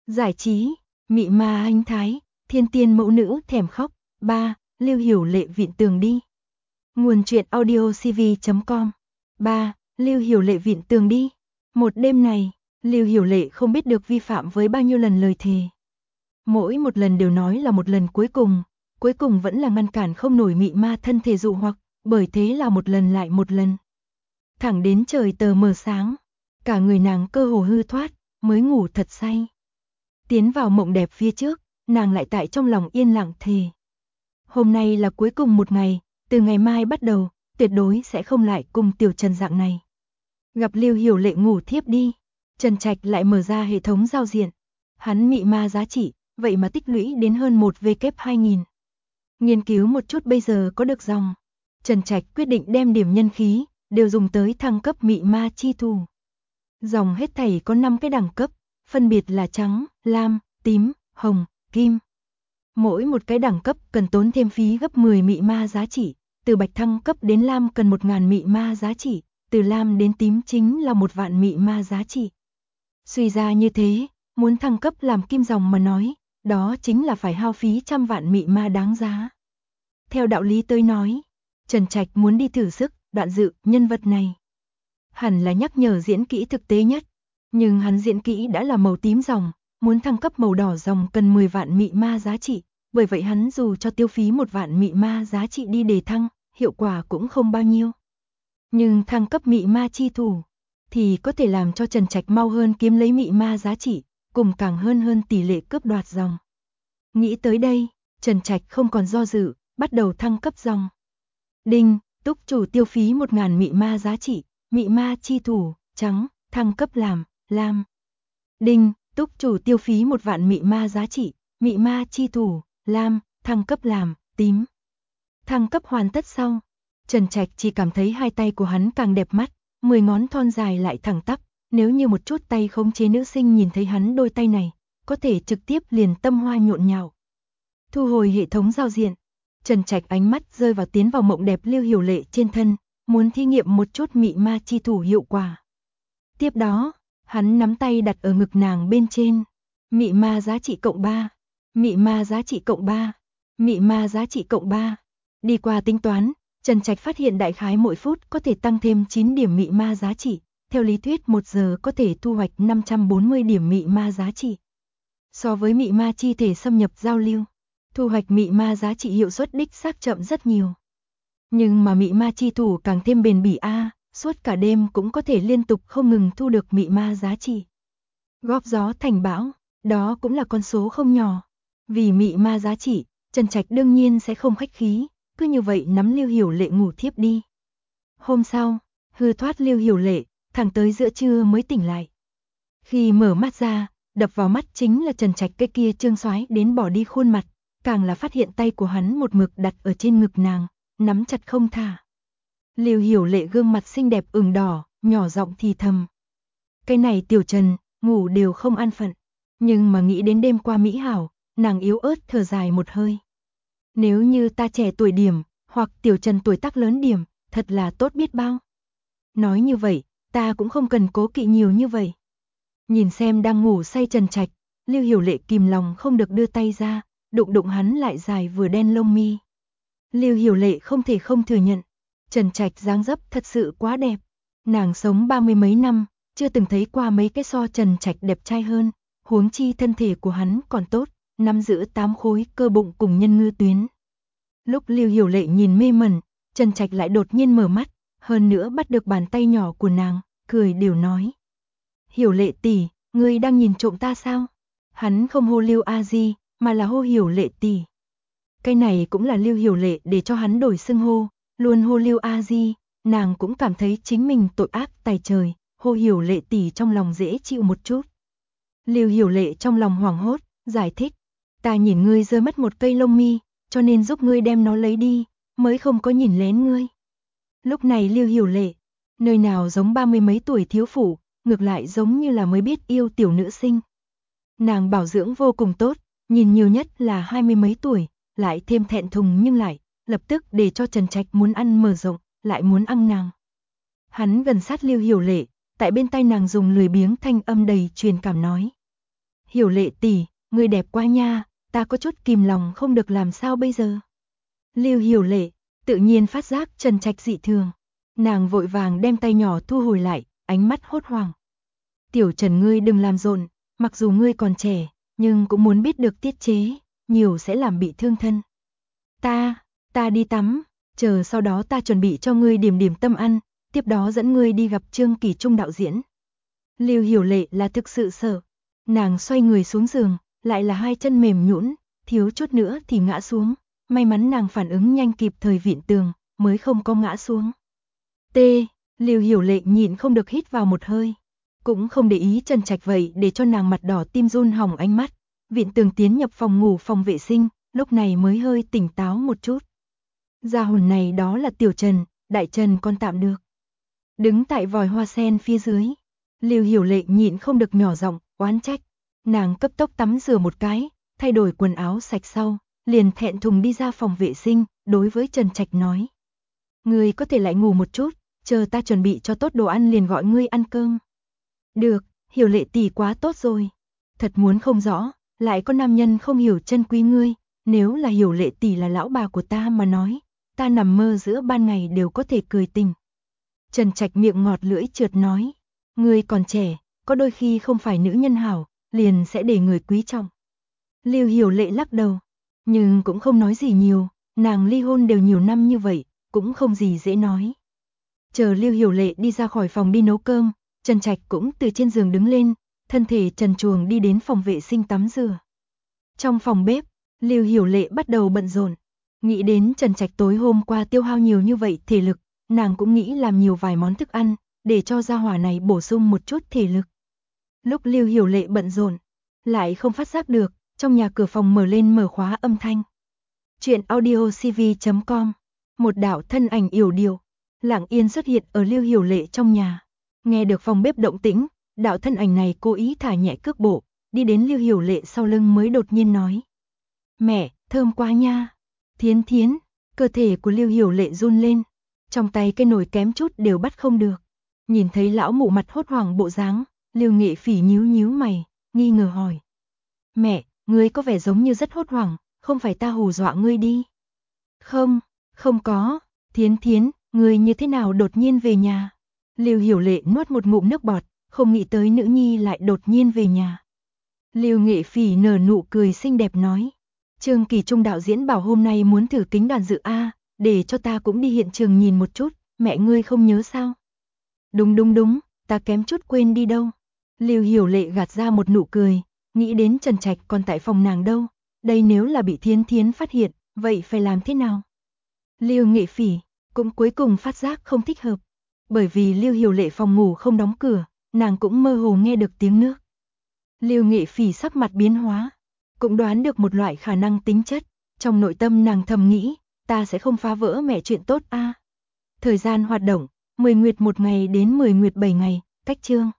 Giải trí, mị ma anh thái, thiên tiên mẫu nữ thèm khóc. 3. Lưu Hiểu Lệ vịn tường đi. Nguồn truyện audio cv.com. 3. Lưu Hiểu Lệ vịn tường đi. Một đêm này, Lưu Hiểu Lệ không biết được vi phạm với bao nhiêu lần lời thề. Mỗi một lần đều nói là một lần cuối cùng vẫn là ngăn cản không nổi mị ma thân thể dụ hoặc, bởi thế là một lần lại một lần. Thẳng đến trời tờ mờ sáng, cả người nàng cơ hồ hư thoát, mới ngủ thật say. Tiến vào mộng đẹp phía trước, nàng lại tại trong lòng yên lặng thề. Hôm nay là cuối cùng một ngày, từ ngày mai bắt đầu, tuyệt đối sẽ không lại cùng Tiểu Trần dạng này. Gặp Lưu Hiểu Lệ ngủ thiếp đi, Trần Trạch lại mở ra hệ thống giao diện. Hắn mị ma giá trị, vậy mà tích lũy đến hơn 1W2000. Nghiên cứu một chút bây giờ có được dòng. Trần Trạch quyết định đem điểm nhân khí, đều dùng tới thăng cấp mị ma chi thủ. Dòng hết thảy có 5 cái đẳng cấp, phân biệt là trắng, lam, tím, hồng, kim. Mỗi một cái đẳng cấp cần tốn thêm phí gấp 10 mị ma giá trị, từ bạch thăng cấp đến lam cần 1000 mị ma giá trị, từ lam đến tím chính là 1 vạn mị ma giá trị. Suy ra như thế, muốn thăng cấp làm kim dòng mà nói, đó chính là phải hao phí trăm vạn mị ma đáng giá. Theo đạo lý tới nói, Trần Trạch muốn đi thử sức, Đoạn Dự, nhân vật này hẳn là nhắc nhở diễn kỹ thực tế nhất, nhưng hắn diễn kỹ đã là màu tím dòng, muốn thăng cấp màu đỏ dòng cần 10 vạn mị ma giá trị, bởi vậy hắn dù cho tiêu phí 1 vạn mị ma giá trị đi để thăng, hiệu quả cũng không bao nhiêu. Nhưng thăng cấp mị ma chi thủ thì có thể làm cho Trần Trạch mau hơn kiếm lấy mị ma giá trị, cùng càng hơn tỷ lệ cướp đoạt dòng. Nghĩ tới đây, Trần Trạch không còn do dự, bắt đầu thăng cấp dòng. Đinh, túc chủ tiêu phí 1000 mị ma giá trị, mị ma chi thủ, trắng, thăng cấp làm, lam. Đinh, túc chủ tiêu phí 1 vạn mị ma giá trị, mị ma chi thủ, lam, thăng cấp làm, tím. Thăng cấp hoàn tất xong, Trần Trạch chỉ cảm thấy hai tay của hắn càng đẹp mắt, 10 ngón thon dài lại thẳng tắp, nếu như một chút tay khống chế nữ sinh nhìn thấy hắn đôi tay này, có thể trực tiếp liền tâm hoa nhộn nhạo. Thu hồi hệ thống giao diện, Trần Trạch ánh mắt rơi vào tiến vào mộng đẹp Lưu Hiểu Lệ trên thân, muốn thí nghiệm một chút mị ma chi thủ hiệu quả. Tiếp đó, hắn nắm tay đặt ở ngực nàng bên trên. Mị ma giá trị cộng 3, mị ma giá trị cộng 3, mị ma giá trị cộng 3. Đi qua tính toán, Trần Trạch phát hiện đại khái mỗi phút có thể tăng thêm 9 điểm mị ma giá trị, theo lý thuyết 1 giờ có thể thu hoạch 540 điểm mị ma giá trị. So với mị ma chi thể xâm nhập giao lưu, thu hoạch mị ma giá trị hiệu suất đích xác chậm rất nhiều. Nhưng mà mị ma chi thủ càng thêm bền bỉ suốt cả đêm cũng có thể liên tục không ngừng thu được mị ma giá trị. Góp gió thành bão, đó cũng là con số không nhỏ. Vì mị ma giá trị, Trần Trạch đương nhiên sẽ không khách khí, cứ như vậy nắm Lưu Hiểu Lệ ngủ thiếp đi. Hôm sau, hư thoát Lưu Hiểu Lệ, thẳng tới giữa trưa mới tỉnh lại. Khi mở mắt ra, đập vào mắt chính là Trần Trạch cái kia trương xoái đến bỏ đi khuôn mặt, càng là phát hiện tay của hắn một mực đặt ở trên ngực nàng, nắm chặt không thả. Lưu Hiểu Lệ gương mặt xinh đẹp ửng đỏ, nhỏ giọng thì thầm. Cái này Tiểu Trần, ngủ đều không an phận, nhưng mà nghĩ đến đêm qua mỹ hảo, nàng yếu ớt thở dài một hơi. Nếu như ta trẻ tuổi điểm, hoặc Tiểu Trần tuổi tác lớn điểm, thật là tốt biết bao. Nói như vậy, ta cũng không cần cố kỵ nhiều như vậy. Nhìn xem đang ngủ say Trần Trạch, Lưu Hiểu Lệ kìm lòng không được đưa tay ra, đụng hắn lại dài vừa đen lông mi. Lưu Hiểu Lệ không thể không thừa nhận, Trần Trạch dáng dấp thật sự quá đẹp. Nàng sống 30 mấy năm, chưa từng thấy qua mấy cái so Trần Trạch đẹp trai hơn, huống chi thân thể của hắn còn tốt, nắm giữ 8 khối cơ bụng cùng nhân ngư tuyến. Lúc Lưu Hiểu Lệ nhìn mê mẩn, Trần Trạch lại đột nhiên mở mắt, hơn nữa bắt được bàn tay nhỏ của nàng, cười đều nói. Hiểu Lệ tỷ, ngươi đang nhìn trộm ta sao? Hắn không hô Lưu A Di, mà là hô Hiểu Lệ tỷ. Cái này cũng là Lưu Hiểu Lệ để cho hắn đổi xưng hô, luôn hô Lưu A Di, nàng cũng cảm thấy chính mình tội ác tày trời, hô Hiểu Lệ tỷ trong lòng dễ chịu một chút. Lưu Hiểu Lệ trong lòng hoảng hốt, giải thích, ta nhìn ngươi rơi mất một cây lông mi, cho nên giúp ngươi đem nó lấy đi, mới không có nhìn lén ngươi. Lúc này Lưu Hiểu Lệ, nơi nào giống 30 mấy tuổi thiếu phụ, ngược lại giống như là mới biết yêu tiểu nữ sinh. Nàng bảo dưỡng vô cùng tốt, nhìn nhiều nhất là 20 mấy tuổi, lại thêm thẹn thùng nhưng lại lập tức để cho Trần Trạch muốn ăn mở rộng, lại muốn ăn nàng. Hắn gần sát Lưu Hiểu Lệ, tại bên tai nàng dùng lười biếng thanh âm đầy truyền cảm nói. Hiểu Lệ tỷ, ngươi đẹp quá nha, ta có chút kìm lòng không được làm sao bây giờ. Lưu Hiểu Lệ, tự nhiên phát giác Trần Trạch dị thường. Nàng vội vàng đem tay nhỏ thu hồi lại, ánh mắt hốt hoảng. Tiểu Trần ngươi đừng làm rộn, mặc dù ngươi còn trẻ, nhưng cũng muốn biết được tiết chế, nhiều sẽ làm bị thương thân. Ta đi tắm, chờ sau đó ta chuẩn bị cho ngươi điểm tâm ăn, tiếp đó dẫn ngươi đi gặp Trương Kỳ Trung đạo diễn. Lưu Hiểu Lệ là thực sự sợ. Nàng xoay người xuống giường, lại là hai chân mềm nhũn, thiếu chút nữa thì ngã xuống. May mắn nàng phản ứng nhanh kịp thời vịn tường, mới không có ngã xuống. Lưu Hiểu Lệ nhịn không được hít vào một hơi. Cũng không để ý Trần Trạch vậy để cho nàng mặt đỏ tim run hỏng ánh mắt. Vịn tường tiến nhập phòng ngủ phòng vệ sinh, lúc này mới hơi tỉnh táo một chút. Gia hồn này đó là Tiểu Trần, Đại Trần còn tạm được. Đứng tại vòi hoa sen phía dưới, Lưu Hiểu Lệ nhịn không được nhỏ giọng oán trách. Nàng cấp tốc tắm rửa một cái, thay đổi quần áo sạch sau, liền thẹn thùng đi ra phòng vệ sinh, đối với Trần Trạch nói. Ngươi có thể lại ngủ một chút, chờ ta chuẩn bị cho tốt đồ ăn liền gọi ngươi ăn cơm. Được, Hiểu Lệ tỷ quá tốt rồi. Thật muốn không rõ, lại có nam nhân không hiểu trân quý ngươi, nếu là Hiểu Lệ tỷ là lão bà của ta mà nói, ta nằm mơ giữa ban ngày đều có thể cười tình. Trần Trạch miệng ngọt lưỡi trượt nói, ngươi còn trẻ, có đôi khi không phải nữ nhân hảo, liền sẽ để người quý trọng. Lưu Hiểu Lệ lắc đầu, nhưng cũng không nói gì nhiều, nàng ly hôn đều nhiều năm như vậy, cũng không gì dễ nói. Chờ Lưu Hiểu Lệ đi ra khỏi phòng đi nấu cơm, Trần Trạch cũng từ trên giường đứng lên, thân thể trần truồng đi đến phòng vệ sinh tắm rửa. Trong phòng bếp, Lưu Hiểu Lệ bắt đầu bận rộn, nghĩ đến Trần Trạch tối hôm qua tiêu hao nhiều như vậy thể lực, nàng cũng nghĩ làm nhiều vài món thức ăn, để cho gia hỏa này bổ sung một chút thể lực. Lúc Lưu Hiểu Lệ bận rộn, lại không phát giác được, trong nhà cửa phòng mở lên mở khóa âm thanh. Chuyện audiocv.com. Một đạo thân ảnh yểu điệu, lặng yên xuất hiện ở Lưu Hiểu Lệ trong nhà. Nghe được phòng bếp động tĩnh, đạo thân ảnh này cố ý thả nhẹ cước bộ, đi đến Lưu Hiểu Lệ sau lưng mới đột nhiên nói. Mẹ, thơm quá nha. Thiến Thiến, cơ thể của Lưu Hiểu Lệ run lên, trong tay cái nồi kém chút đều bắt không được. Nhìn thấy lão mụ mặt hốt hoảng bộ dáng, Lưu Nghệ Phỉ nhíu mày, nghi ngờ hỏi. Mẹ, ngươi có vẻ giống như rất hốt hoảng, không phải ta hù dọa ngươi đi. Không có, Thiến Thiến, ngươi như thế nào đột nhiên về nhà? Lưu Hiểu Lệ nuốt một ngụm nước bọt, không nghĩ tới nữ nhi lại đột nhiên về nhà. Lưu Nghệ Phỉ nở nụ cười xinh đẹp nói. Trương Kỳ Trung đạo diễn bảo hôm nay muốn thử kính đoàn dự A, để cho ta cũng đi hiện trường nhìn một chút, mẹ ngươi không nhớ sao? Đúng, ta kém chút quên đi đâu. Lưu Hiểu Lệ gạt ra một nụ cười, nghĩ đến Trần Trạch còn tại phòng nàng đâu, đây nếu là bị Thiến Thiến phát hiện, vậy phải làm thế nào? Lưu Nghệ Phỉ cũng cuối cùng phát giác không thích hợp, bởi vì Lưu Hiểu Lệ phòng ngủ không đóng cửa, nàng cũng mơ hồ nghe được tiếng nước. Lưu Nghệ Phỉ sắc mặt biến hóa, cũng đoán được một loại khả năng tính chất, trong nội tâm nàng thầm nghĩ, ta sẽ không phá vỡ mẹ chuyện tốt a. Thời gian hoạt động, 10 nguyệt 1 ngày đến 10 nguyệt 7 ngày, cách chương.